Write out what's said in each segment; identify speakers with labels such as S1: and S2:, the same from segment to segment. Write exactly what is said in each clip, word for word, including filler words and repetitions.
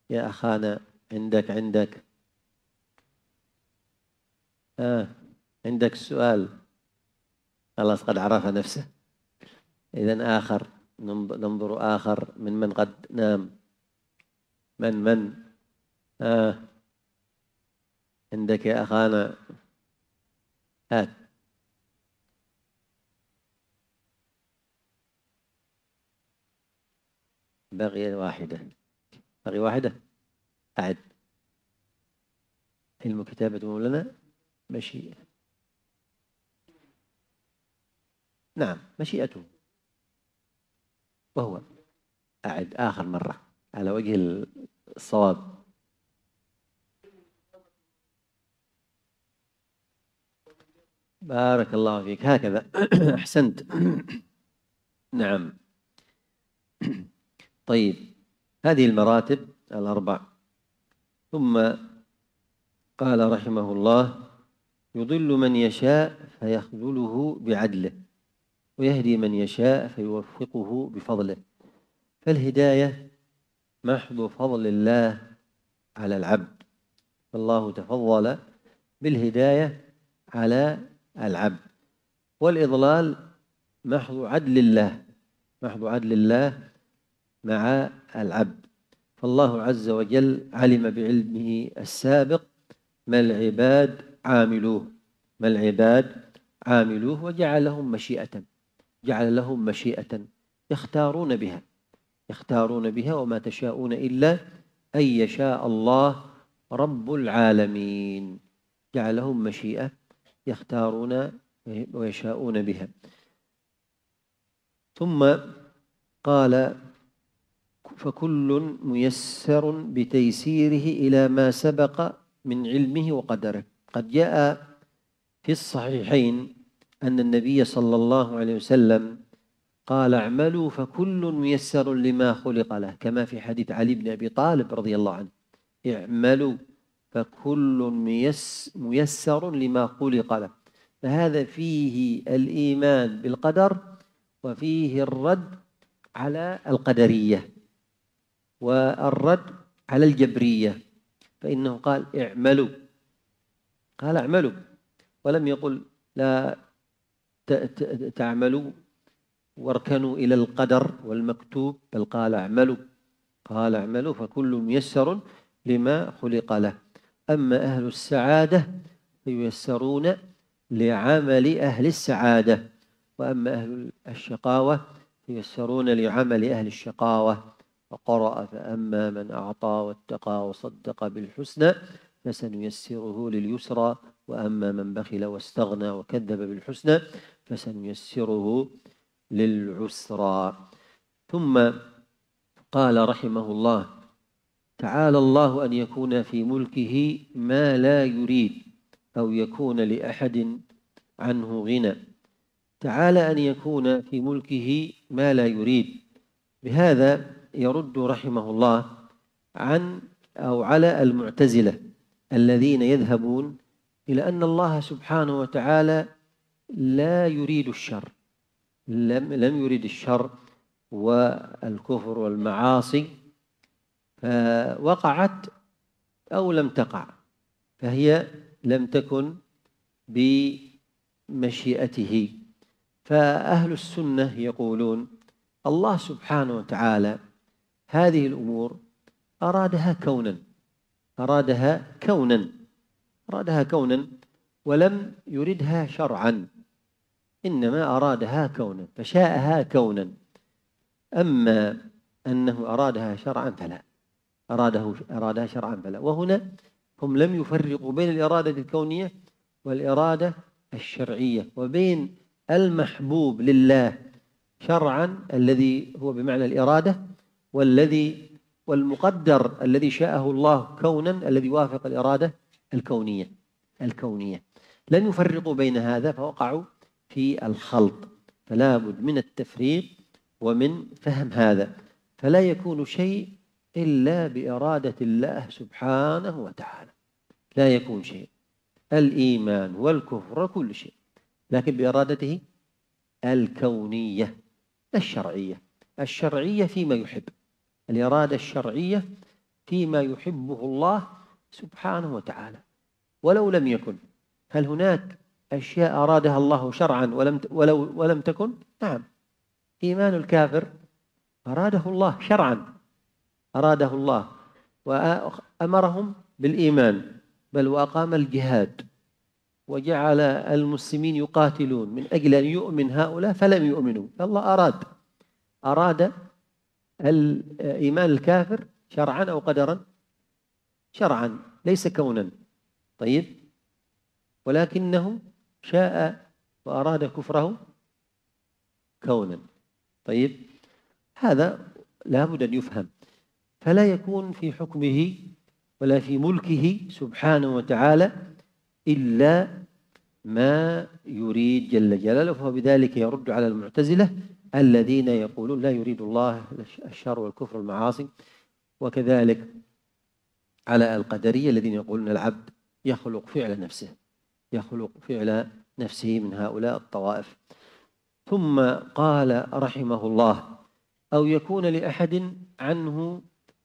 S1: يا أخانا، عندك عندك آه عندك السؤال. خلاص قد عرف نفسه. إذن آخر، ننظر آخر من من قد نام. من من آه عندك يا أخانا؟ هات. بقي واحدة، بقي واحدة. أعد. علم كتابة مولانا مشيئة. نعم، مشيئته. وهو، أعد آخر مرة على وجه الصواب. بارك الله فيك، هكذا. أحسنت. نعم. طيب، هذه المراتب الأربع. ثم قال رحمه الله: يضل من يشاء فيخذله بعدله، ويهدي من يشاء فيوفقه بفضله. فالهداية محض فضل الله على العبد، فالله تفضل بالهداية على العبد. والإضلال محض عدل الله، محض عدل الله مع العبد. فالله عز وجل علم بعلمه السابق ما العباد عاملوه، ما العباد عاملوه، وجعل لهم مشيئة، جعل لهم مشيئة يختارون بها، يختارون بها. وما تشاءون إلا أن يشاء الله رب العالمين. جعل لهم مشيئة يختارون ويشاءون بها. ثم قال: فكل ميسر بتيسيره إلى ما سبق من علمه وقدره. قد جاء في الصحيحين أن النبي صلى الله عليه وسلم قال: اعملوا فكل ميسر لما خلق له، كما في حديث علي بن أبي طالب رضي الله عنه: اعملوا فكل ميسر لما خلق له. فهذا فيه الإيمان بالقدر، وفيه الرد على القدرية، والرد على الجبرية. فإنه قال: اعملوا، قال اعملوا، ولم يقل لا تعملوا واركنوا إلى القدر والمكتوب، بل قال اعملوا، قال اعملوا فكل ميسر لما خلق له. أما أهل السعادة فييسرون لعمل أهل السعادة، وأما أهل الشقاوة فييسرون لعمل أهل الشقاوة. وقرأ: فأما من أعطى واتقى وصدق بالحسنى فسنيسره لليسرى، وأما من بخل واستغنى وكذب بالحسنى فسنيسره للعسرى. ثم قال رحمه الله: تعالى الله أن يكون في ملكه ما لا يريد، أو يكون لأحد عنه غنى. تعالى أن يكون في ملكه ما لا يريد. بهذا يرد رحمه الله عن أو على المعتزلة الذين يذهبون إلى أن الله سبحانه وتعالى لا يريد الشر، لم لم يريد الشر والكفر والمعاصي، فوقعت أو لم تقع، فهي لم تكن بمشيئته. فأهل السنة يقولون: الله سبحانه وتعالى هذه الأمور أرادها كونا، أرادها كونا أرادها كونا ولم يردها شرعا، إنما أرادها كونا، فشاءها كونا. أما أنه أرادها شرعا فلا، أراده أرادها شرعا فلا. وهنا هم لم يفرقوا بين الإرادة الكونية والإرادة الشرعية، وبين المحبوب لله شرعا الذي هو بمعنى الإرادة، والذي والمقدر الذي شاءه الله كونا الذي وافق الإرادة الكونية الكونية لم يفرقوا بين هذا، فوقعوا في الخلط. فلا بد من التفريق ومن فهم هذا، فلا يكون شيء إلا بإرادة الله سبحانه وتعالى، لا يكون شيء، الإيمان والكفر كل شيء، لكن بإرادته الكونية الشرعية. الشرعية فيما يحب، الإرادة الشرعية فيما يحبه الله سبحانه وتعالى ولو لم يكن. هل هناك أشياء أرادها الله شرعا ولم ولو ولم تكن؟ نعم. إيمان الكافر أراده الله شرعا، أراده الله وأمرهم بالإيمان، بل وأقام الجهاد وجعل المسلمين يقاتلون من أجل أن يؤمن هؤلاء فلم يؤمنوا. الله أراد أراد الإيمان الكافر شرعا أو قدرا؟ شرعا ليس كونا. طيب، ولكنه شاء وأراد كفره كونا. طيب، هذا لا بد أن يفهم، فلا يكون في حكمه ولا في ملكه سبحانه وتعالى إلا ما يريد جل جلاله، فهو بذلك يرد على المعتزلة الذين يقولون لا يريد الله الشر والكفر والمعاصي، وكذلك على القدرية الذين يقولون العبد يخلق فعل نفسه، يخلق فعل نفسه من هؤلاء الطوائف. ثم قال رحمه الله: أو يكون لأحد عنه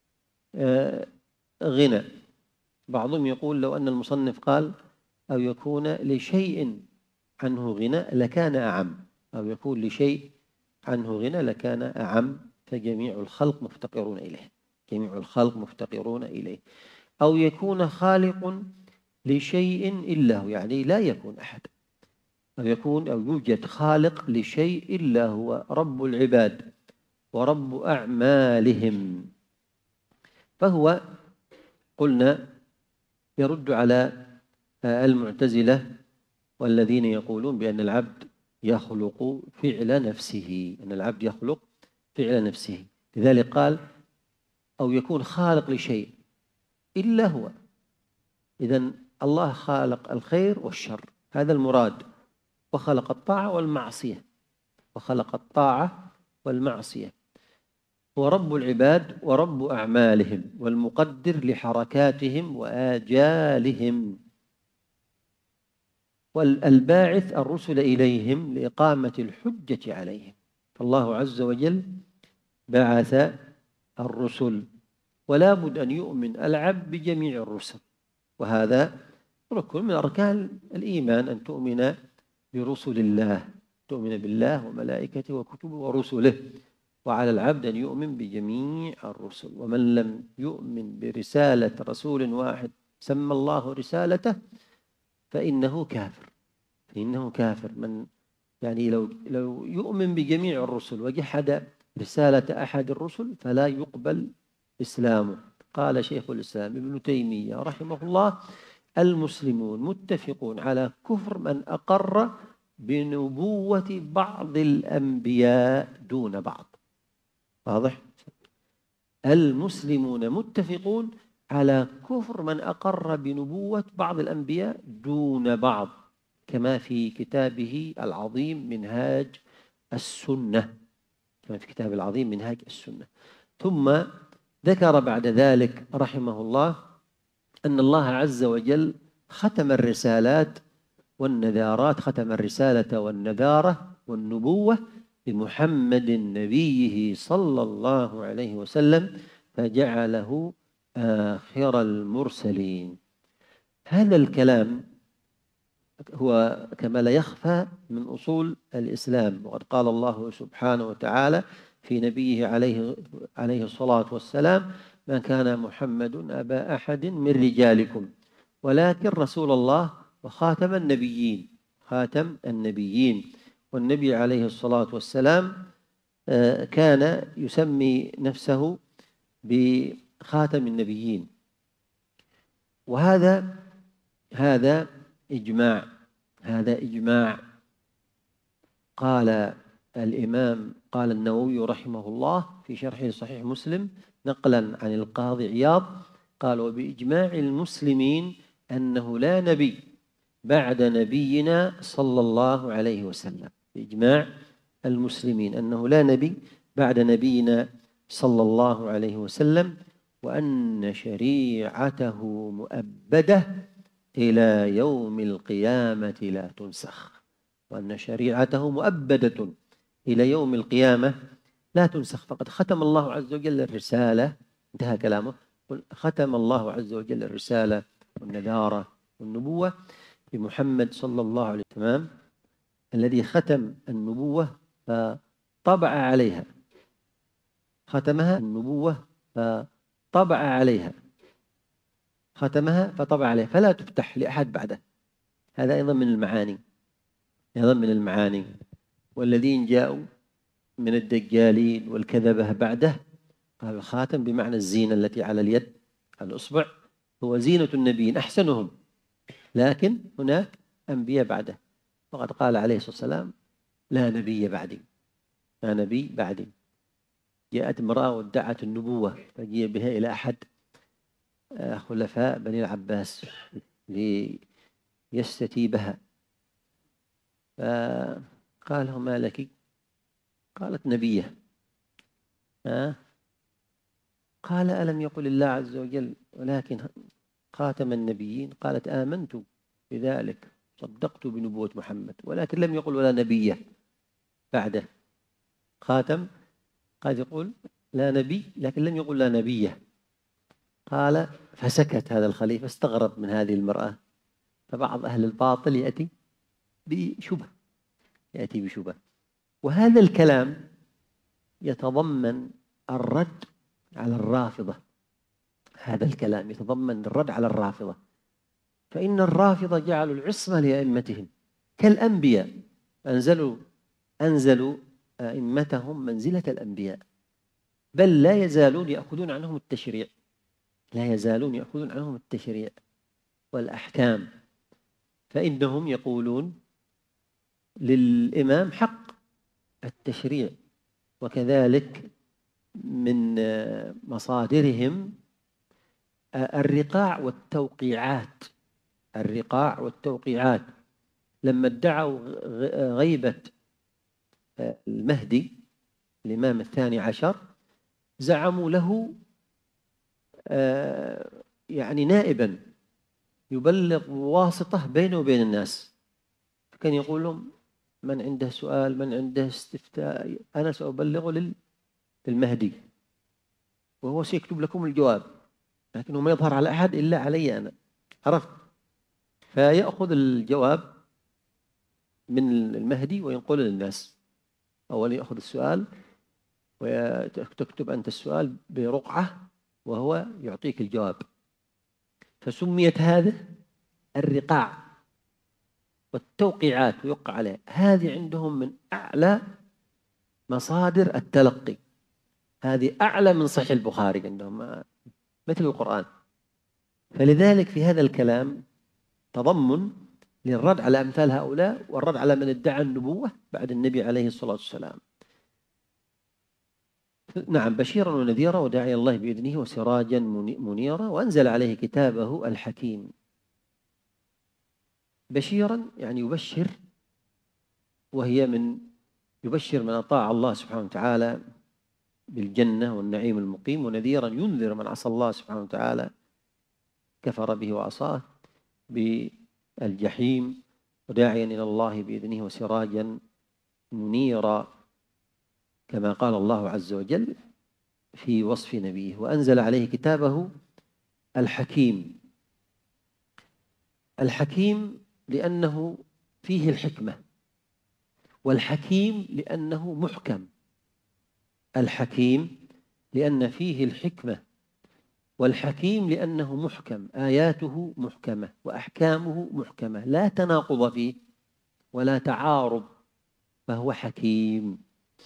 S1: غنى. بعضهم يقول لو أن المصنف قال أو يكون لشيء عنه غنى لكان أعم، أو يكون لشيء عنه غنى لكان أعم، فجميع الخلق مفتقرون إليه، جميع الخلق مفتقرون إليه. أو يكون خالق لشيء إلا هو، يعني لا يكون أحد، أو يكون أو يوجد خالق لشيء إلا هو رب العباد ورب أعمالهم، فهو قلنا يرد على المعتزلة والذين يقولون بأن العبد يخلق فعل نفسه، أن العبد يخلق فعل نفسه. لذلك قال أو يكون خالق لشيء إلا هو. إذن الله خالق الخير والشر، هذا المراد، وخلق الطاعة والمعصية، وخلق الطاعة والمعصية. هو رب العباد ورب أعمالهم والمقدر لحركاتهم وآجالهم، والباعث الرسل إليهم لإقامة الحجة عليهم. فالله عز وجل بعث الرسل، ولا بد أن يؤمن العبد بجميع الرسل، وهذا ركن من أركان الإيمان، أن تؤمن برسل الله، تؤمن بالله وملائكته وكتبه ورسله، وعلى العبد أن يؤمن بجميع الرسل. ومن لم يؤمن برسالة رسول واحد سمى الله رسالته فإنه كافر، فإنه كافر. من يعني لو لو يؤمن بجميع الرسل وجحد رسالة أحد الرسل فلا يقبل إسلامه. قال شيخ الإسلام ابن تيمية رحمه الله: المسلمون متفقون على كفر من أقر بنبوة بعض الأنبياء دون بعض. واضح؟ المسلمون متفقون على كفر من أقر بنبوة بعض الأنبياء دون بعض، كما في كتابه العظيم منهاج السنة، كما في كتاب العظيم منهاج السنة. ثم ذكر بعد ذلك رحمه الله أن الله عز وجل ختم الرسالات والنذارات، ختم الرسالة والنذارة والنبوة بمحمد نبيه صلى الله عليه وسلم، فجعله آخر المرسلين. هذا الكلام هو كما لا يخفى من أصول الإسلام، وقد قال الله سبحانه وتعالى في نبيه عليه عليه الصلاة والسلام: ما كان محمد أبا أحد من رجالكم ولكن رسول الله وخاتم النبيين، خاتم النبيين. والنبي عليه الصلاة والسلام كان يسمي نفسه بخاتم النبيين، وهذا هذا إجماع، هذا إجماع. قال الإمام قال النووي رحمه الله في شرحه صحيح مسلم نقلا عن القاضي عياض قال: وبإجماع المسلمين أنه لا نبي بعد نبينا صلى الله عليه وسلم، بإجماع المسلمين أنه لا نبي بعد نبينا صلى الله عليه وسلم، وأن شريعته مؤبدة إلى يوم القيامة لا تنسخ، وأن شريعته مؤبدة إلى يوم القيامة لا تنسخ. فقد ختم الله عز وجل الرسالة، انتهى كلامه، ختم الله عز وجل الرسالة والنذارة والنبوة بمحمد صلى الله عليه وسلم الذي ختم النبوة فطبع عليها، ختمها النبوة فطبع عليها، ختمها فطبع عليها فلا تفتح لأحد بعده. هذا أيضا من المعاني، أيضا من المعاني. والذين جاءوا من الدجالين والكذبة بعده، قال الخاتم بمعنى الزينة التي على اليد، على الأصبع، هو زينة النبيين أحسنهم، لكن هناك أنبياء بعده. وقد قال عليه الصلاة والسلام لا نبي بعدي، لا نبي بعدي. جاءت امرأة وادعت النبوة فجيء بها إلى أحد خلفاء بني العباس ليستتيبها، فقال له ما لك؟ قالت نبية. ها؟ قال ألم يقل الله عز وجل ولكن خاتم النبيين؟ قالت آمنت بذلك، صدقت بنبوة محمد، ولكن لم يقل ولا نبي بعده. خاتم قد يقول لا نبي لكن لم يقل لا نبي. قال فسكت هذا الخليفة، استغرب من هذه المرأة. فبعض أهل الباطل يأتي بشبه، يأتي بشبه. وهذا الكلام يتضمن الرد على الرافضة، هذا الكلام يتضمن الرد على الرافضة. فإن الرافضة جعلوا العصمة لأئمتهم كالأنبياء، أنزلوا أنزلوا أئمتهم منزلة الأنبياء، بل لا يزالون يأخذون عنهم التشريع، لا يزالون يأخذون عنهم التشريع والأحكام. فإنهم يقولون للإمام حق التشريع. وكذلك من مصادرهم الرقاع والتوقيعات، الرقاع والتوقيعات. لما ادعوا غيبة المهدي الإمام الثاني عشر، زعموا له يعني نائبا يبلغ واسطة بينه وبين الناس. كان يقول لهم من عنده سؤال، من عنده استفتاء، أنا سأبلغه للمهدي وهو سيكتب لكم الجواب، لكنه ما يظهر على أحد إلا علي أنا. عرفت؟ فيأخذ الجواب من المهدي وينقله للناس. أولا يأخذ السؤال وتكتب أنت السؤال برقعة وهو يعطيك الجواب. فسميت هذا الرقاع والتوقيعات ويوقع عليه. هذه عندهم من أعلى مصادر التلقي، هذه أعلى من صحيح البخاري عندهم، مثل القرآن. فلذلك في هذا الكلام تضمن للرد على أمثال هؤلاء والرد على من ادعى النبوة بعد النبي عليه الصلاة والسلام. نعم، بشيرا ونذيرا وداعيا الله بإذنه وسراجا منيرا، وأنزل عليه كتابه الحكيم. بشيرا يعني يبشر، وهي من يبشر من أطاع الله سبحانه وتعالى بالجنة والنعيم المقيم، ونذيرا ينذر من عصى الله سبحانه وتعالى كفر به وعصاه بالجحيم، وداعيا إلى الله بإذنه وسراجا منيرا، كما قال الله عز وجل في وصف نبيه. وأنزل عليه كتابه الحكيم. الحكيم لأنه فيه الحكمة، والحكيم لأنه محكم. الحكيم لأن فيه الحكمة، والحكيم لأنه محكم، آياته محكمة وأحكامه محكمة، لا تناقض فيه ولا تعارض، فهو حكيم.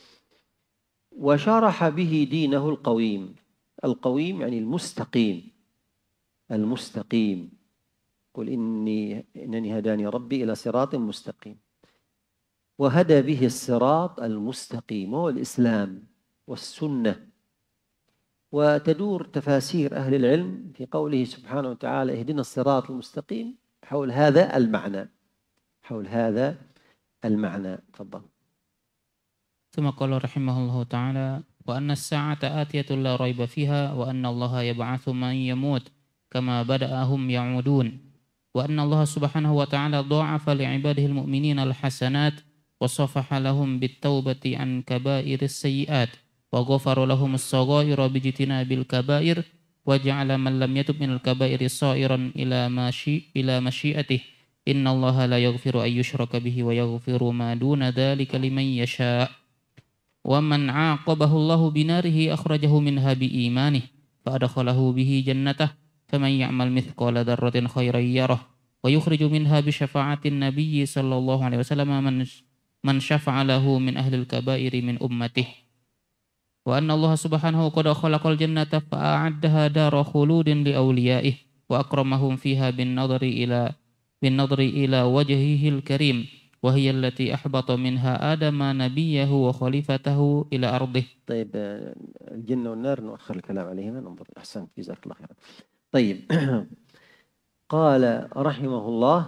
S1: وشرح به دينه القويم. القويم يعني المستقيم، المستقيم. قل إني إنني هداني ربي إلى صراط مستقيم. وهدى به الصراط المستقيم وهو الإسلام والسنة. وتدور تفاسير أهل العلم في قوله سبحانه وتعالى اهدنا الصراط المستقيم حول هذا المعنى، حول هذا المعنى. تفضل.
S2: ثم قال رحمه الله تعالى: وأن الساعة آتية لا ريب فيها، وأن الله يبعث من يموت كما بدأهم يعودون، وأن الله سبحانه وتعالى ضاعف لعباده المؤمنين الحسنات، وصفح لهم بالتوبة عن كبائر السيئات، وغفر لهم الصغائر باجتناب الكبائر، وجعل من لم يتب من الكبائر صائرا إلى مشي إلى مشيئته إن الله لا يغفر أن يشرك به ويغفر ما دون ذلك لمن يشاء ومن عاقبه الله بناره أخرجه منها بإيمانه فأدخله به جنته فمن يعمل مثقال ذرة خيرا يره ويخرج منها بشفاعة النبي صلى الله عليه وسلم من من شفع له من أهل الكبائر من أمته وأن الله سبحانه قد خلق الجنة فأعدها دار خلود لأوليائه وأكرمهم فيها بالنظر إلى بالنظر إلى وجهه الكريم وهي التي أحبط منها آدم نبيه وخليفته إلى أرضه.
S1: طيب الجنة والنار نؤخر الكلام عليهما ننظر. أحسنت جزاك الله خيرا. طيب قال رحمه الله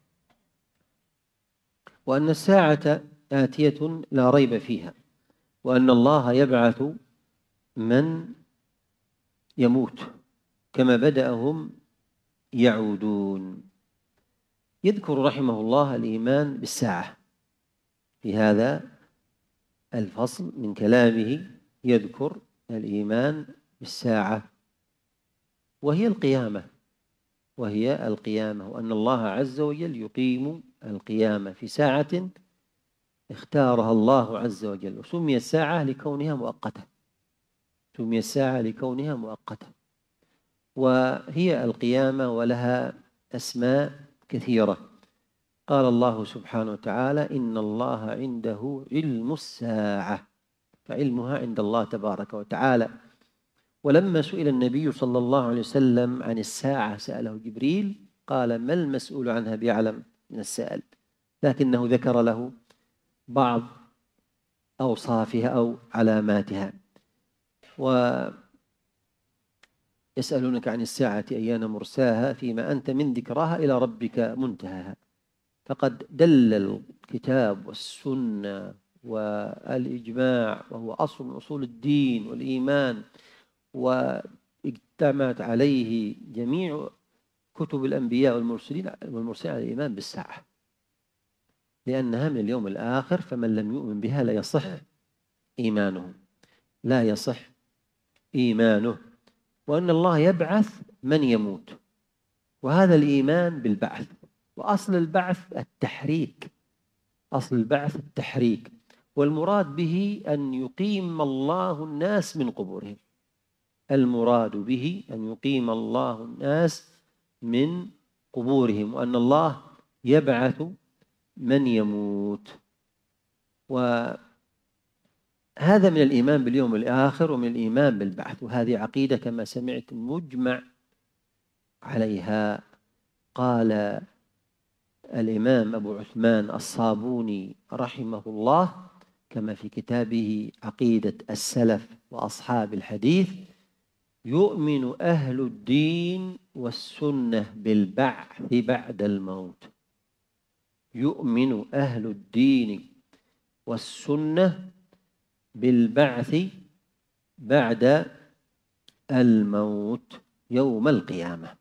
S1: وأن الساعة آتية لا ريب فيها وأن الله يبعث من يموت كما بدأهم يعودون. يذكر رحمه الله الإيمان بالساعة في هذا الفصل من كلامه، يذكر الإيمان بالساعة وهي القيامة وهي القيامة وأن الله عز وجل يقيم القيامة في ساعة اختارها الله عز وجل. وسمي الساعة لكونها مؤقتة سمي الساعة لكونها مؤقتة وهي القيامة ولها أسماء كثيرة. قال الله سبحانه وتعالى إن الله عنده علم الساعة فعلمها عند الله تبارك وتعالى. ولما سئل النبي صلى الله عليه وسلم عن الساعة سأله جبريل قال ما المسؤول عنها بأعلم من السائل، لكنه ذكر له بعض أوصافها أو علاماتها. ويسألونك عن الساعة أيان مرساها فيما أنت من ذكراها إلى ربك منتهاها. فقد دل الكتاب والسنة والإجماع وهو أصل من أصول الدين والإيمان واجتمعت عليه جميع كتب الأنبياء والمرسلين والمرسلين على الإيمان بالساعة لأنها من اليوم الآخر، فمن لم يؤمن بها لا يصح إيمانه لا يصح إيمانه وأن الله يبعث من يموت، وهذا الإيمان بالبعث. وأصل البعث التحريك أصل البعث التحريك والمراد به أن يقيم الله الناس من قبورهم المراد به أن يقيم الله الناس من قبورهم وأن الله يبعث من يموت. وهذا من الإيمان باليوم الآخر ومن الإيمان بالبعث، وهذه عقيدة كما سمعت مجمع عليها. قال الإمام أبو عثمان الصابوني رحمه الله كما في كتابه عقيدة السلف وأصحاب الحديث يؤمن أهل الدين والسنة بالبعث بعد الموت يؤمن أهل الدين والسنة بالبعث بعد الموت يوم القيامة.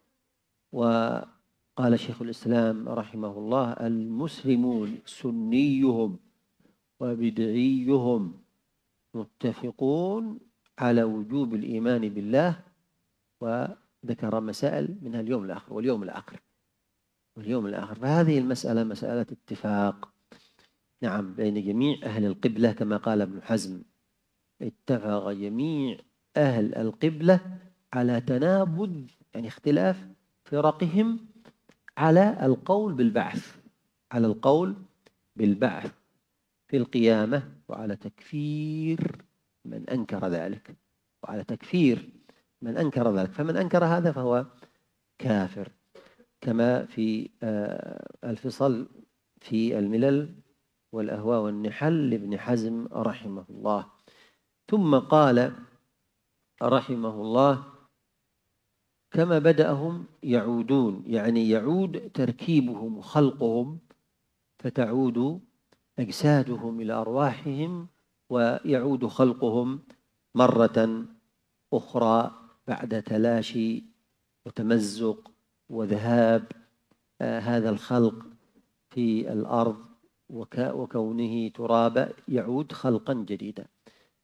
S1: وقال شيخ الإسلام رحمه الله المسلمون سنيهم وبدعيهم متفقون على وجوب الإيمان بالله، وذكر مسائل منها اليوم الآخر واليوم الآخر واليوم الآخر فهذه المسألة مسألة اتفاق نعم بين جميع أهل القبلة كما قال ابن حزم اتفق جميع أهل القبلة على تنابذ يعني اختلاف فرقهم على القول بالبعث على القول بالبعث في القيامة وعلى تكفير من أنكر ذلك وعلى تكفير من أنكر ذلك فمن أنكر هذا فهو كافر كما في الفصل في الملل والأهواء والنحل لابن حزم رحمه الله. ثم قال رحمه الله كما بدأهم يعودون يعني يعود تركيبهم وخلقهم فتعود أجسادهم إلى أرواحهم ويعود خلقهم مرة أخرى بعد تلاشي وتمزق وذهاب آه هذا الخلق في الأرض وكونه ترابا يعود خلقا جديدا.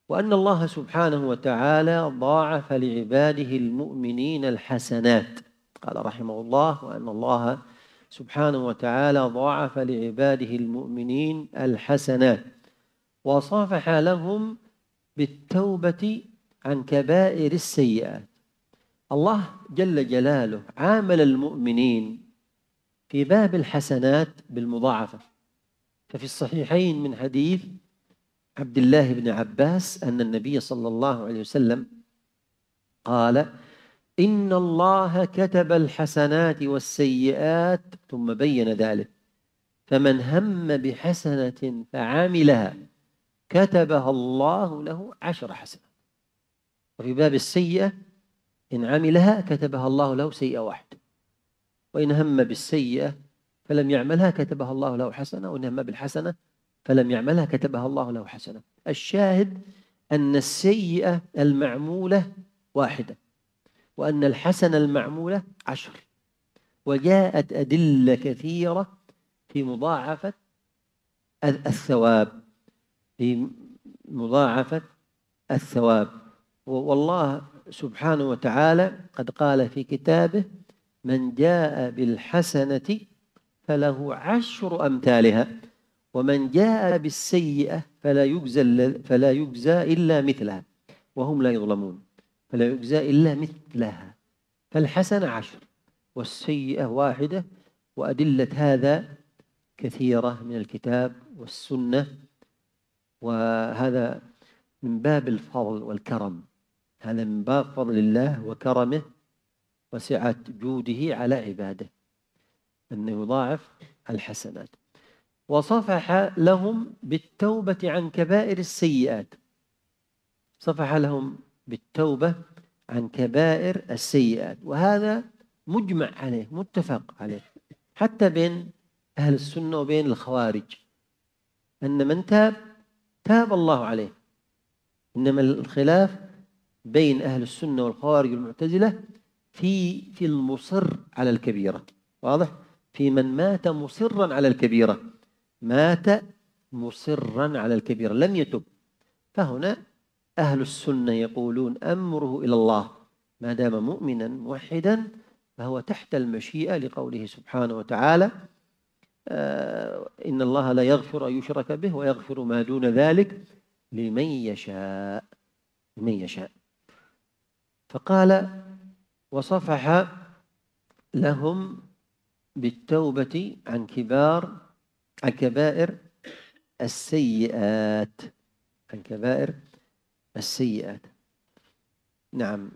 S1: وأن الله سبحانه وتعالى ضاعف لعباده المؤمنين الحسنات. قال رحمه الله: وأن الله سبحانه وتعالى ضاعف لعباده المؤمنين الحسنات وصافح لهم بالتوبة عن كبائر السيئات. الله جل جلاله عامل المؤمنين في باب الحسنات بالمضاعفة. ففي الصحيحين من حديث عبد الله بن عباس أن النبي صلى الله عليه وسلم قال: إن الله كتب الحسنات والسيئات، ثم بين ذلك: فمن هم بحسنة فعملها كتبها الله له عشر حسنات. وفي باب السيئة إن عملها كتبها الله له سيئة واحدة، وإن هم بالسيئة فلم يعملها كتبها الله له حسنة، وإن هم بالحسنة فلم يعملها كتبها الله له حسنة. الشاهد أن السيئة المعمولة واحدة، وأن الحسنة المعمولة عشر. وجاءت أدلة كثيرة في مضاعفة الثواب، في مضاعفة الثواب. والله سبحانه وتعالى قد قال في كتابه: من جاء بالحسنة فله عشر أمثالها، ومن جاء بالسيئة فلا يجزى فلا يجزى إلا مثلها وهم لا يظلمون. فلا يجزى إلا مثلها. فالحسنة عشر والسيئة واحدة. وأدلة هذا كثيرة من الكتاب والسنة، وهذا من باب الفضل والكرم. هذا من باب فضل الله وكرمه وسعة جوده على عباده، أنه يضاعف الحسنات. وصفح لهم بالتوبة عن كبائر السيئات. صفح لهم بالتوبة عن كبائر السيئات، وهذا مجمع عليه متفق عليه حتى بين أهل السنة وبين الخوارج، أن من تاب تاب الله عليه. إنما الخلاف بين أهل السنة والخوارج والمعتزلة في في المصر على الكبيرة. واضح؟ في من مات مصرا على الكبيرة، مات مصرا على الكبيرة لم يتب، فهنا أهل السنة يقولون أمره إلى الله، ما دام مؤمنا موحدا فهو تحت المشيئة، لقوله سبحانه وتعالى: آه إن الله لا يغفر أن يشرك به ويغفر ما دون ذلك لمن يشاء لمن يشاء. فقال: وصفح لهم بالتوبة عن كبار عن كبائر السيئات عن كبائر السيئات نعم.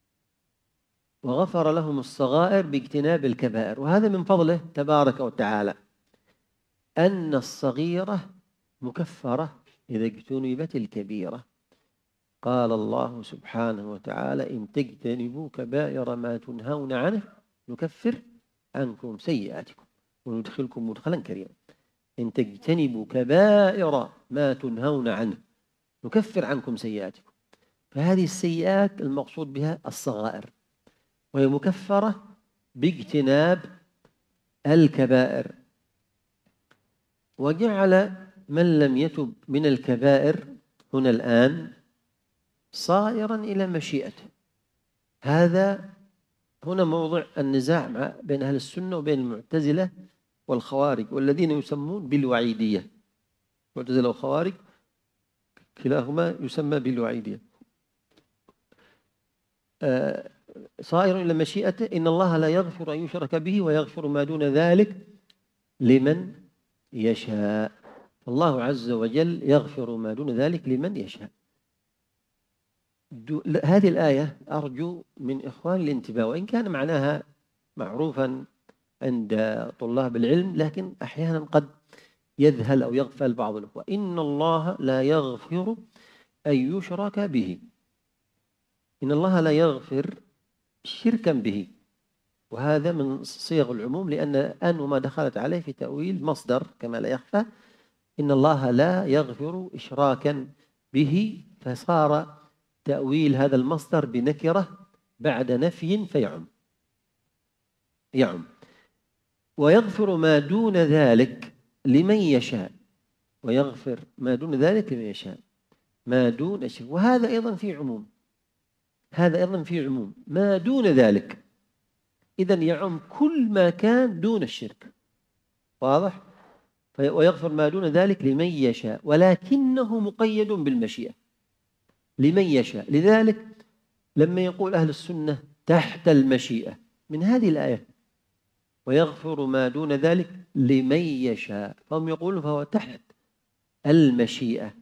S1: وغفر لهم الصغائر باجتناب الكبائر. وهذا من فضله تبارك وتعالى، أن الصغيرة مكفرة إذا اجتنبت الكبيرة. قال الله سبحانه وتعالى: إن تجتنبوا كبائر ما تنهون عنه نكفر عنكم سيئاتكم وندخلكم مدخلا كريما. إن تجتنبوا كبائر ما تنهون عنه نكفر عنكم سيئاتكم. فهذه السيئات المقصود بها الصغائر، وهي مكفرة باجتناب الكبائر. وجعل من لم يتب من الكبائر هنا الآن صائرا إلى مشيئته. هذا هنا موضع النزاع بين أهل السنة وبين المعتزلة والخوارج، والذين يسمون بالوعيدية. المعتزلة والخوارج كلاهما يسمى بالوعيدية. آه صائر إلى مشيئته. إن الله لا يغفر أن يشرك به ويغفر ما دون ذلك لمن يشاء. الله عز وجل يغفر ما دون ذلك لمن يشاء. هذه الآية أرجو من إخوان الانتباه، وإن كان معناها معروفا عند طلاب العلم، لكن أحيانا قد يذهل أو يغفل بعض الأخوة. إن الله لا يغفر أن يشرك به. إن الله لا يغفر شركا به، وهذا من صيغ العموم، لأن أن وما دخلت عليه في تأويل مصدر كما لا يخفى. إن الله لا يغفر إشراكا به، فصار تأويل هذا المصدر بنكرة بعد نفي فيعم يعم. ويغفر ما دون ذلك لمن يشاء. ويغفر ما دون ذلك لمن يشاء. ما دون الشرك. وهذا أيضا في عموم، هذا أيضا في عموم ما دون ذلك، إذن يعم كل ما كان دون الشرك. واضح؟ ويغفر ما دون ذلك لمن يشاء، ولكنه مقيد بالمشيئة لمن يشاء. لذلك لما يقول أهل السنة تحت المشيئة من هذه الآية ويغفر ما دون ذلك لمن يشاء، فهم يقولون فهو تحت المشيئة.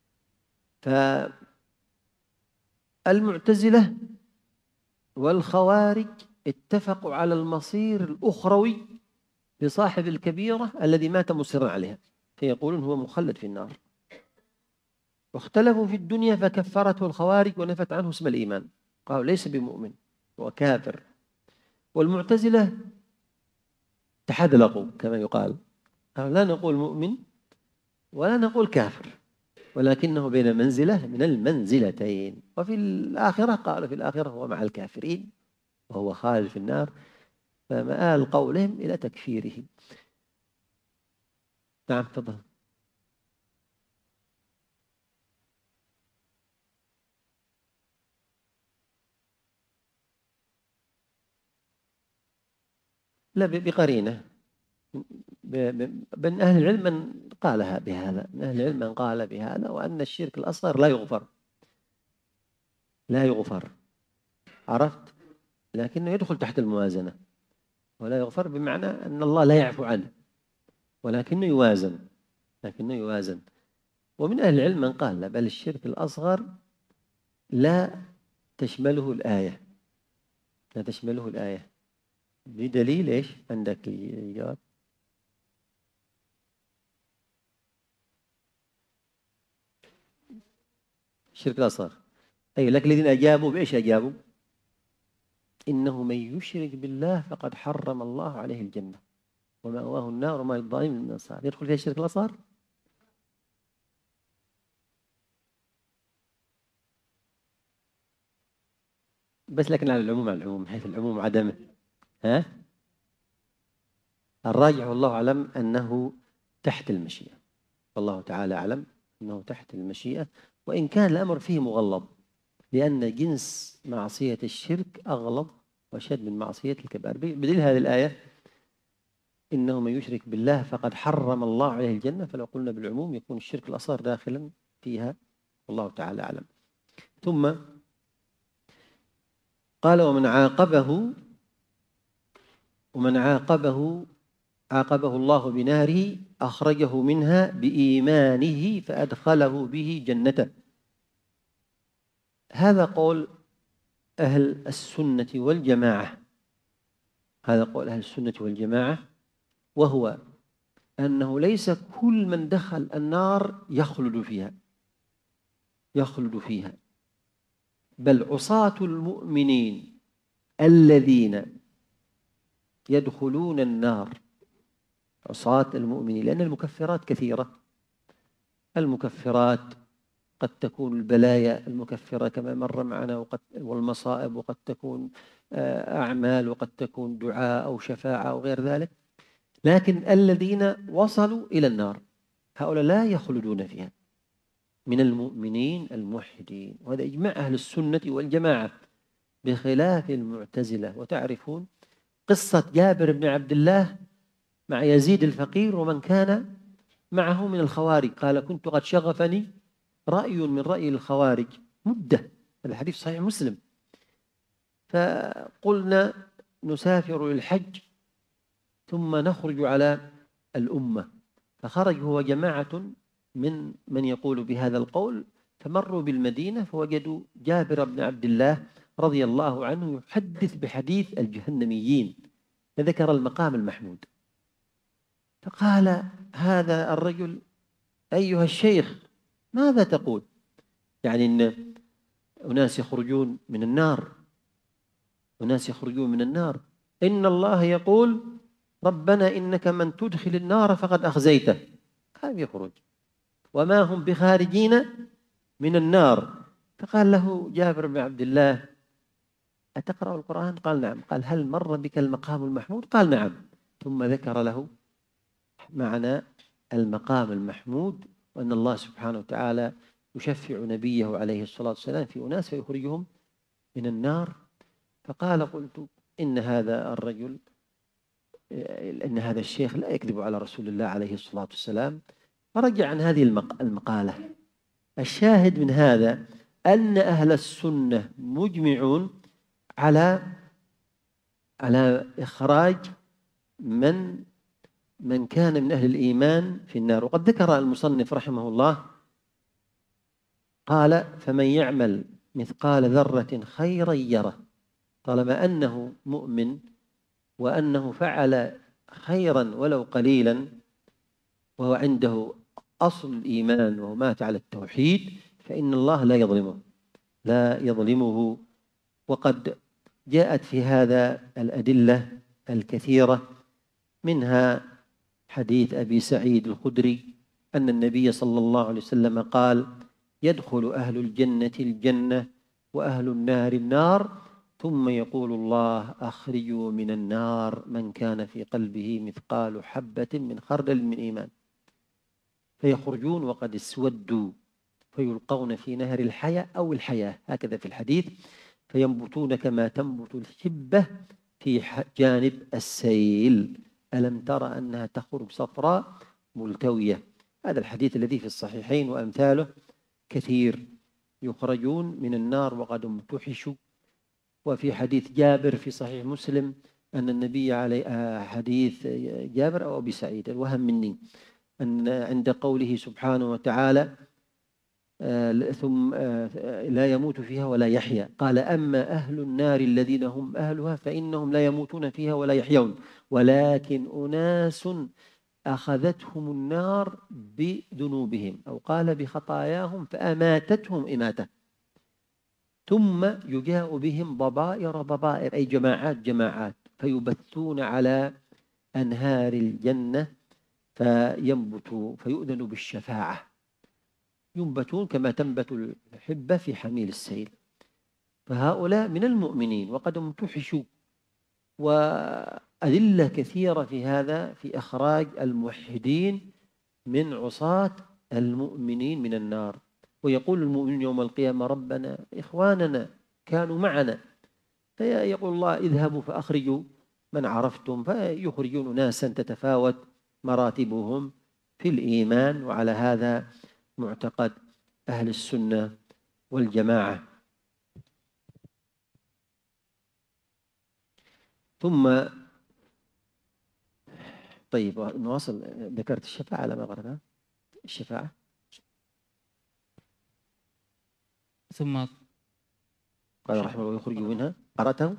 S1: فالمعتزلة والخوارج اتفقوا على المصير الأخروي لصاحب الكبيرة الذي مات مصرا عليها، فيقولون هو مخلد في النار. واختلفوا في الدنيا فكفرته الخوارج ونفت عنه اسم الإيمان، قالوا ليس بمؤمن وكافر. والمعتزلة تحدلقوا كما يقال، قالوا لا نقول مؤمن ولا نقول كافر، ولكنه بين منزلة من المنزلتين. وفي الآخرة قالوا في الآخرة هو مع الكافرين وهو خالد في النار، فمآل قولهم إلى تكفيره. نعم تفضل. لا بقرينة، من أهل العلم من قالها بهذا، من أهل العلم من قال بهذا، وأن الشرك الأصغر لا يغفر، لا يغفر، عرفت، لكنه يدخل تحت الموازنة. ولا يغفر بمعنى أن الله لا يعفو عنه، ولكنه يوازن، لكنه يوازن. ومن أهل العلم من قال لا، بل الشرك الأصغر لا تشمله الآية، لا تشمله الآية. بدليل إيش عندك الجواب؟ الشرك الأصغر أي، لكن الذين أجابوا بإيش أجابوا؟ إنه من يشرك بالله فقد حرم الله عليه الجنة ومأواه النار وما للظالمين من أنصار. يدخل فيها الشرك الأصغر؟ بس لكن على العموم، على العموم حيث العموم عدمه. ها؟ الراجح والله أعلم أنه تحت المشيئة، والله تعالى أعلم أنه تحت المشيئة، وإن كان الأمر فيه مغلظ، لأن جنس معصية الشرك أغلظ وأشد من معصية الكبائر. بدليل هذه الآية إنه من يشرك بالله فقد حرم الله عليه الجنة، فلو قلنا بالعموم يكون الشرك الأصغر داخلا فيها، والله تعالى أعلم. ثم قال ومن عاقبه ومن عاقبه عاقبه الله بناره أخرجه منها بإيمانه فأدخله به جنته. هذا قول أهل السنة والجماعة، هذا قول أهل السنة والجماعة، وهو أنه ليس كل من دخل النار يخلد فيها يخلد فيها بل عصاة المؤمنين الذين يدخلون النار، عصاة المؤمنين، لأن المكفرات كثيرة. المكفرات قد تكون البلايا المكفرة كما مر معنا، وقد والمصائب، وقد تكون أعمال، وقد تكون دعاء أو شفاعة أو غير ذلك. لكن الذين وصلوا إلى النار هؤلاء لا يخلدون فيها من المؤمنين الموحدين، وهذا إجماع أهل السنة والجماعة بخلاف المعتزلة. وتعرفون قصة جابر بن عبد الله مع يزيد الفقير ومن كان معه من الخوارج، قال كنت قد شغفني رأي من رأي الخوارج مدة، هذا حديث صحيح مسلم، فقلنا نسافر للحج ثم نخرج على الأمة، فخرج هو جماعة من من يقول بهذا القول، فمروا بالمدينة فوجدوا جابر بن عبد الله رضي الله عنه يحدث بحديث الجهنميين، فذكر المقام المحمود، فقال هذا الرجل أيها الشيخ ماذا تقول؟ يعني أن أناس يخرجون من النار، أناس يخرجون من النار، إن الله يقول ربنا إنك من تدخل النار فقد أخزيته، كيف يخرج وما هم بخارجين من النار؟ فقال له جابر بن عبد الله أتقرأ القرآن؟ قال نعم. قال هل مر بك المقام المحمود؟ قال نعم. ثم ذكر له معنى المقام المحمود، وأن الله سبحانه وتعالى يشفع نبيه عليه الصلاة والسلام في أناس فيخرجهم من النار. فقال قلت إن هذا الرجل إن هذا الشيخ لا يكذب على رسول الله عليه الصلاة والسلام، فرجع عن هذه المقالة. الشاهد من هذا أن أهل السنة مجمعون على على إخراج من من كان من أهل الإيمان في النار. وقد ذكر المصنف رحمه الله قال: فمن يعمل مثقال ذرة خيرا يره، طالما أنه مؤمن وأنه فعل خيرا ولو قليلا وهو عنده أصل الإيمان وهو مات على التوحيد، فإن الله لا يظلمه لا يظلمه. وقد جاءت في هذا الأدلة الكثيرة، منها حديث أبي سعيد الخدري أن النبي صلى الله عليه وسلم قال: يدخل أهل الجنة الجنة وأهل النار النار، ثم يقول الله: أخرجوا من النار من كان في قلبه مثقال حبة من خردل من إيمان، فيخرجون وقد اسودوا فيلقون في نهر الحياة أو الحياة، هكذا في الحديث، فينبتون كما تنبت الحبة في جانب السيل، ألم ترى أنها تخرج صفراء ملتوية. هذا الحديث الذي في الصحيحين وأمثاله كثير، يخرجون من النار وقد امتحشوا. وفي حديث جابر في صحيح مسلم أن النبي عليه حديث جابر أو أبي سعيد الوهم مني، أن عند قوله سبحانه وتعالى: ثم لا يموت فيها ولا يحيا، قال: أما أهل النار الذين هم أهلها فإنهم لا يموتون فيها ولا يحيون، ولكن أناس أخذتهم النار بذنوبهم، أو قال بخطاياهم فأماتتهم إماتة، ثم يجاء بهم ضبائر ضبائر، أي جماعات جماعات، فيبثون على أنهار الجنة فينبتوا فيؤذن بالشفاعة، ينبتون كما تنبت الحبة في حميل السيل. فهؤلاء من المؤمنين وقد امتحشوا. وأدلة كثيرة في هذا في إخراج الموحدين من عصاة المؤمنين من النار. ويقول المؤمنون يوم القيامة: ربنا إخواننا كانوا معنا، فيقول الله: اذهبوا فأخرجوا من عرفتم، فيخرجون ناسا تتفاوت مراتبهم في الإيمان. وعلى هذا معتقد أهل السنة والجماعة. ثم طيب نواصل. ذكرت الشفاعة لما قرأنا الشفاعة.
S2: ثم
S1: قال رحمه الله: ويخرج منها، قرأته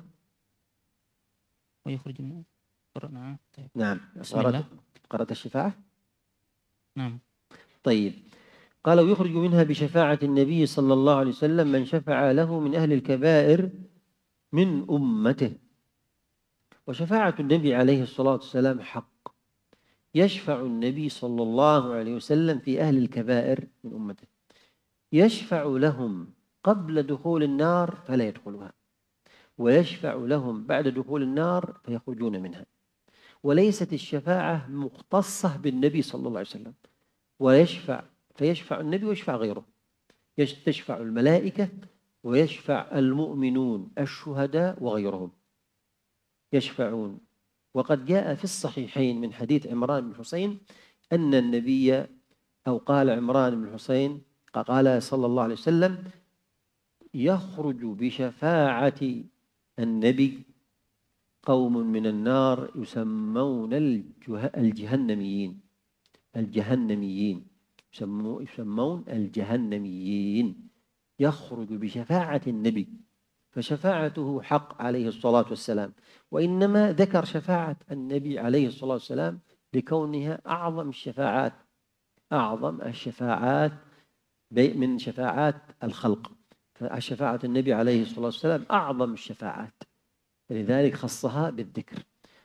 S2: ويخرج منها قرأنا. طيب.
S1: نعم.
S2: قرأت
S1: قرأت الشفاعة.
S2: نعم.
S1: طيب. قال: ويخرج منها بشفاعة النبي صلى الله عليه وسلم من شفع له من أهل الكبائر من أمته. وشفاعة النبي عليه الصلاة والسلام حق، يشفع النبي صلى الله عليه وسلم في أهل الكبائر من أمته، يشفع لهم قبل دخول النار فلا يدخلها، ويشفع لهم بعد دخول النار فيخرجون منها. وليست الشفاعة مختصة بالنبي صلى الله عليه وسلم، ويشفع فيشفع النبي ويشفع غيره، تشفع الملائكة ويشفع المؤمنون الشهداء وغيرهم يشفعون. وقد جاء في الصحيحين من حديث عمران بن حسين أن النبي، أو قال عمران بن حسين قال صلى الله عليه وسلم: يخرج بشفاعة النبي قوم من النار يسمون الجهنميين الجهنميين يسمون الجهنميين يخرج بشفاعة النبي، فشفاعته حق عليه الصلاة والسلام. وإنما ذكر شفاعة النبي عليه الصلاة والسلام لكونها أعظم الشفاعات أعظم الشفاعات من شفاعات الخلق، فشفاعة النبي عليه الصلاة والسلام أعظم الشفاعات، لذلك خصها بالذكر.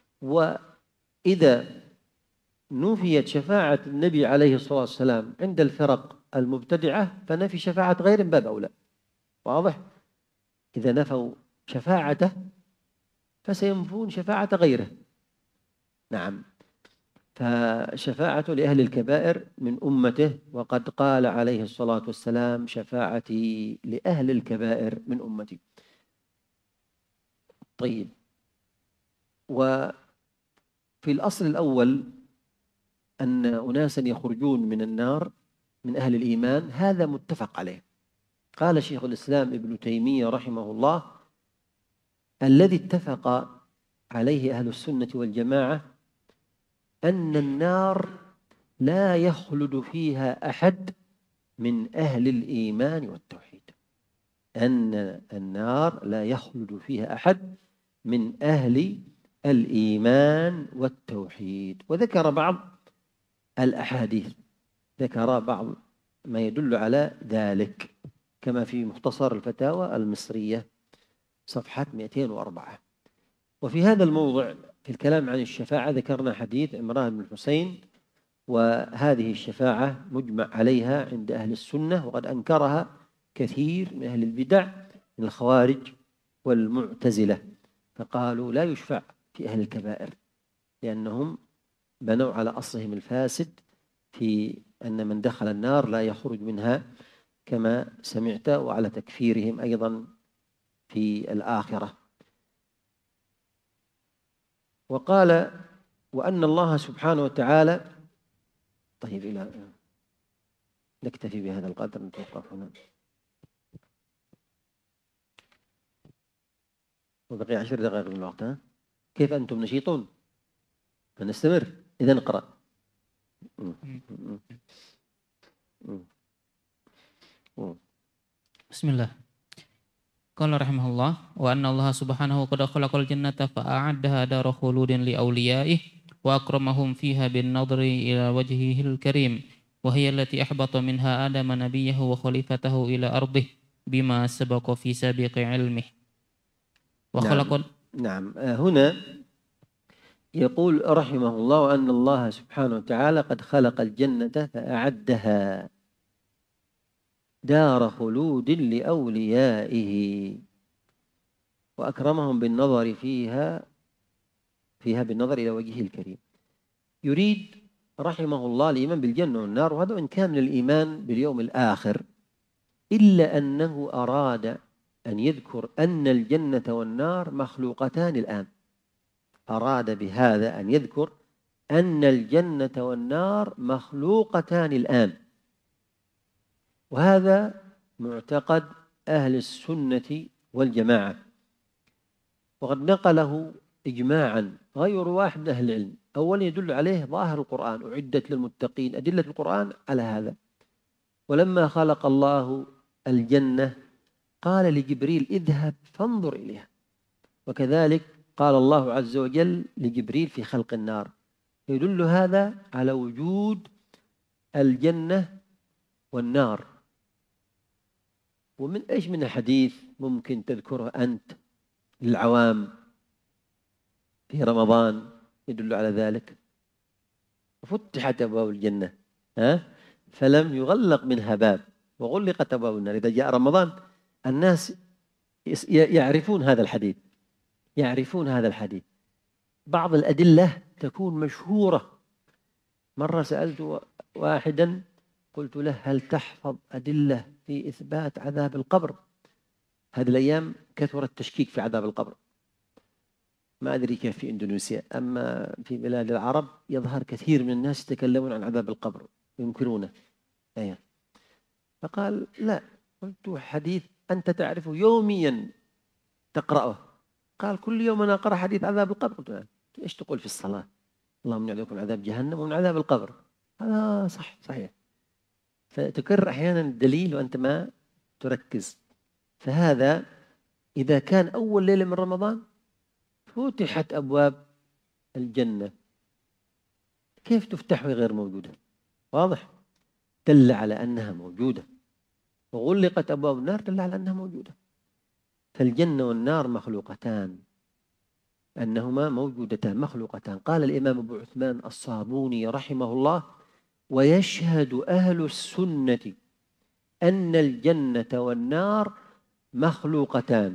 S1: وإذا نفيت شفاعة النبي عليه الصلاة والسلام عند الفرق المبتدعة فنفي شفاعة غير باب أولى. واضح؟ إذا نفوا شفاعته فسينفون شفاعة غيره. نعم. فشفاعة لأهل الكبائر من أمته، وقد قال عليه الصلاة والسلام شفاعتي لأهل الكبائر من أمتي. طيب، وفي الأصل الأول أن أناسا يخرجون من النار من أهل الإيمان، هذا متفق عليه. قال شيخ الإسلام ابن تيمية رحمه الله: الذي اتفق عليه أهل السنة والجماعة أن النار لا يخلد فيها أحد من أهل الإيمان والتوحيد، أن النار لا يخلد فيها أحد من أهل الإيمان والتوحيد. وذكر بعض الأحاديث، ذكر بعض ما يدل على ذلك، كما في مختصر الفتاوى المصرية صفحة مئتين وأربعة. وفي هذا الموضع في الكلام عن الشفاعة ذكرنا حديث عمران بن الحسين، وهذه الشفاعة مجمع عليها عند أهل السنة، وقد أنكرها كثير من أهل البدع من الخوارج والمعتزلة، فقالوا لا يشفع في أهل الكبائر، لأنهم بنوا على أصلهم الفاسد في أن من دخل النار لا يخرج منها كما سمعت، وعلى تكفيرهم أيضا في الآخرة. وقال: وأن الله سبحانه وتعالى. طيب، إلى نكتفي بهذا القدر، نتوقف هنا، وبقي عشر دقائق من الوقت. ها؟ كيف أنتم نشيطون؟ فنستمر. إذا نقرأ.
S2: بسم الله. قال رحمه الله: وأن الله سبحانه قد خلق الجنة فأعدها دار خلود لأوليائه وأكرمهم فيها بالنظر إلى وجهه الكريم، وهي التي أحبط منها آدم نبيه وخليفته إلى أرضه بما سبق في سابق علمه. وخلق
S1: نعم, نعم. هنا يقول رحمه الله أن الله سبحانه وتعالى قد خلق الجنة فأعدها دار خلود لأوليائه وأكرمهم بالنظر فيها فيها بالنظر إلى وجهه الكريم. يريد رحمه الله الإيمان بالجنة والنار، وهذا إن كان من الإيمان باليوم الآخر، إلا أنه أراد أن يذكر أن الجنة والنار مخلوقتان الآن. أراد بهذا أن يذكر أن الجنة والنار مخلوقتان الآن، وهذا معتقد أهل السنة والجماعة، وقد نقله إجماعا غير واحد من أهل العلم. أولا يدل عليه ظاهر القرآن: أعدت للمتقين، أدلة القرآن على هذا. ولما خلق الله الجنة قال لجبريل: اذهب فانظر إليها. وكذلك قال الله عز وجل لجبريل في خلق النار. يدل هذا على وجود الجنة والنار. ومن إيش من الحديث ممكن تذكره أنت للعوام في رمضان يدل على ذلك؟ فتحت أبواب الجنة ها فلم يغلق منها باب، وغلقت أبواب النار. إذا جاء رمضان الناس يعرفون هذا الحديث، يعرفون هذا الحديث. بعض الأدلة تكون مشهورة. مرة سألت واحدا قلت له: هل تحفظ أدلة في إثبات عذاب القبر؟ هذه الأيام كثر التشكيك في عذاب القبر، ما أدري كيف في إندونيسيا، أما في بلاد العرب يظهر كثير من الناس يتكلمون عن عذاب القبر وينكرونه. أيه. فقال: لا. قلت: حديث أنت تعرفه يوميا تقرأه. قال: كل يوم أنا أقرأ حديث عذاب القبر. قلت له: إيش تقول في الصلاة؟ اللهم يعذكم عذاب جهنم ومن عذاب القبر. هذا صح صحيح. فتكرر أحيانا الدليل وأنت ما تركز. فهذا إذا كان أول ليلة من رمضان فتحت أبواب الجنة، كيف تفتح وهي غير موجودة؟ واضح؟ دل على أنها موجودة. وغلقت أبواب النار دل على أنها موجودة. فالجنة والنار مخلوقتان، أنهما موجودتان مخلوقتان. قال الإمام أبو عثمان الصابوني رحمه الله: ويشهد أهل السنة أن الجنة والنار مخلوقتان،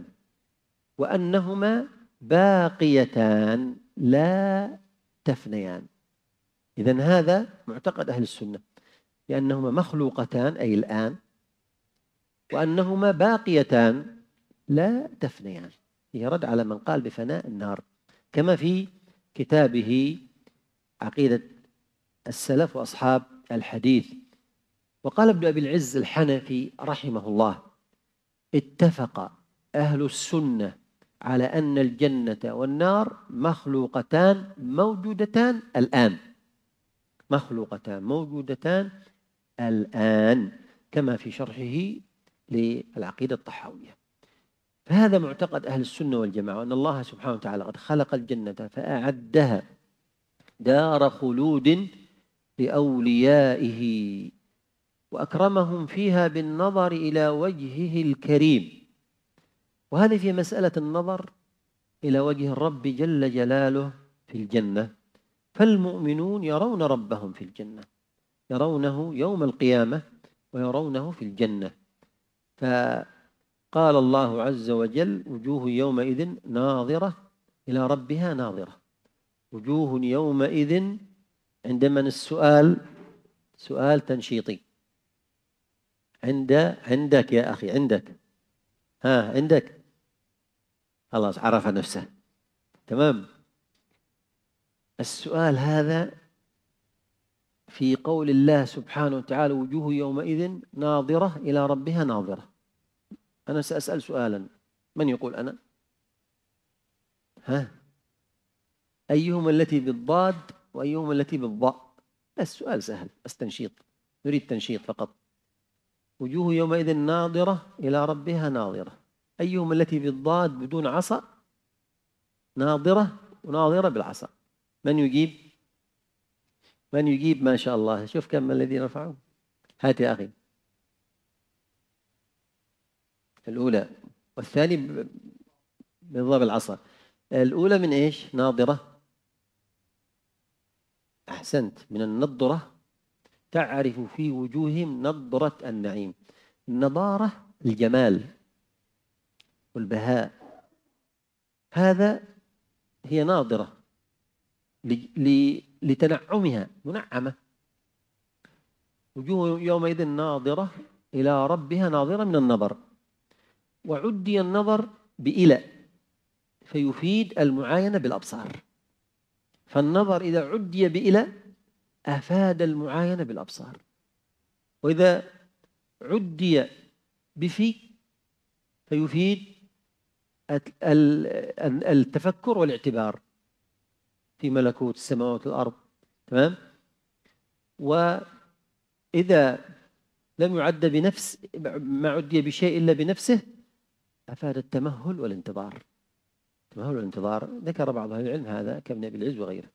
S1: وأنهما باقيتان لا تفنيان. إذن هذا معتقد أهل السنة، لأنهما مخلوقتان أي الآن، وأنهما باقيتان لا تفنيان. هي رد على من قال بفناء النار، كما في كتابه عقيدة السلف وأصحاب الحديث. وقال ابن أبي العز الحنفي رحمه الله: اتفق أهل السنة على أن الجنة والنار مخلوقتان موجودتان الآن، مخلوقتان موجودتان الآن، كما في شرحه للعقيدة الطحاوية. فهذا معتقد أهل السنة والجماعة، أن الله سبحانه وتعالى قد خلق الجنة فأعدها دار خلود لأوليائه، وأكرمهم فيها بالنظر إلى وجهه الكريم. وهذه في مسألة النظر إلى وجه الرب جل جلاله في الجنة. فالمؤمنون يرون ربهم في الجنة، يرونه يوم القيامة ويرونه في الجنة. فقال الله عز وجل: وجوه يومئذ ناظرة إلى ربها ناظرة. وجوه يومئذ، عندما السؤال سؤال تنشيطي، عند عندك يا أخي، عندك، ها عندك، خلاص عرف نفسه، تمام. السؤال هذا في قول الله سبحانه وتعالى: وجوه يومئذ ناظرة إلى ربها ناظرة. أنا سأسأل سؤالا، من يقول أنا؟ ها أيهما التي بالضاد وأيهما التي بالضاء؟ السؤال سهل، بس تنشيط، نريد تنشيط فقط. وجوه يومئذ ناظرة إلى ربها ناظرة، أيهما التي بالضاد بدون عصا؟ ناظرة وناظرة بالعصا. من يجيب؟ من يجيب؟ ما شاء الله، شوف كم الذين رفعوا. هات يا أخي. الأولى والثاني بالضاد بالعصا. الأولى من إيش؟ ناظرة. أحسنت، من النضرة، تعرف في وجوههم نضرة النعيم. النضارة الجمال والبهاء، هذا هي ناظرة لتنعمها، منعمة. وجوه يومئذ ناظرة إلى ربها ناظرة من النظر. وعدي النظر بإلى فيفيد المعاينة بالأبصار، فالنظر إذا عدي بإلى أفاد المعاينة بالأبصار، وإذا عدي بفي فيفيد التفكر والاعتبار في ملكوت السماوات والأرض، تمام. وإذا لم يعد بنفس، ما عدي بشيء إلا بنفسه، أفاد التمهل والانتظار. التمهل والانتظار ذكر بعض أهل العلم هذا كابن أبي العز وغيره.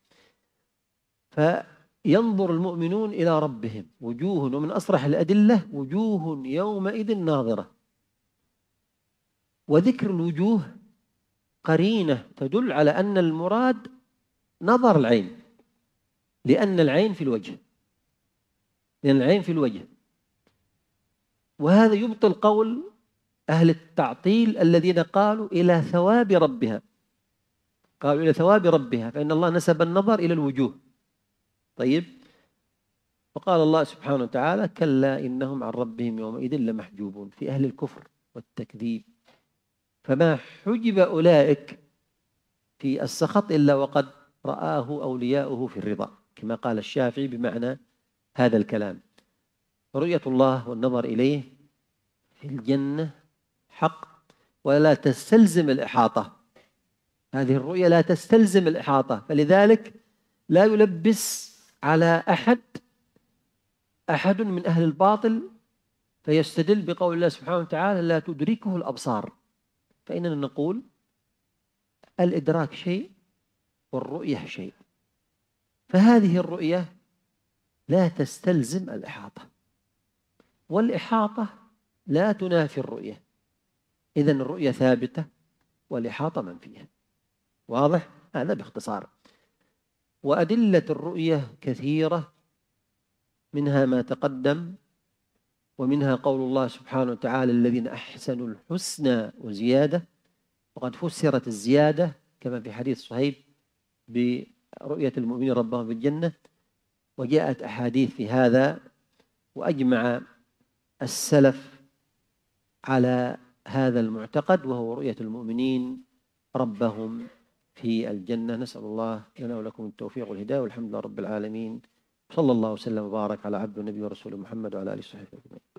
S1: فينظر المؤمنون إلى ربهم وجوه، ومن أصرح الأدلة وجوه يومئذ ناظرة. وذكر الوجوه قرينة تدل على أن المراد نظر العين، لأن العين في الوجه، لأن العين في الوجه. وهذا يبطل قول أهل التعطيل الذين قالوا إلى ثواب ربها، قالوا إلى ثواب ربها، فإن الله نسب النظر إلى الوجوه. طيب، وقال الله سبحانه وتعالى: كلا إنهم عن ربهم يومئذ لمحجوبون، في أهل الكفر والتكذيب. فما حجب أولئك في السخط إلا وقد رآه أولياؤه في الرضا، كما قال الشافعي بمعنى هذا الكلام. رؤية الله والنظر إليه في الجنة حق، ولا تستلزم الإحاطة. هذه الرؤية لا تستلزم الإحاطة، فلذلك لا يلبس على أحد أحد من أهل الباطل فيستدل بقول الله سبحانه وتعالى: لا تدركه الأبصار. فإننا نقول الإدراك شيء والرؤية شيء، فهذه الرؤية لا تستلزم الإحاطة، والإحاطة لا تنافي الرؤية. إذن الرؤية ثابتة والإحاطة منفية. واضح؟ هذا باختصار. وأدلة الرؤية كثيرة، منها ما تقدم، ومنها قول الله سبحانه وتعالى: الذين أحسنوا الحسنى وزيادة. وقد فسرت الزيادة كما في حديث صهيب برؤية المؤمنين ربهم في الجنة وجاءت أحاديث في هذا، وأجمع السلف على هذا المعتقد، وهو رؤية المؤمنين ربهم في الجنة. نسأل الله لنا ولكم التوفيق والهداية، والحمد لله رب العالمين. صلى الله وسلم وبارك على عبد النبي ورسوله محمد وعلى آله وصحبه أجمعين.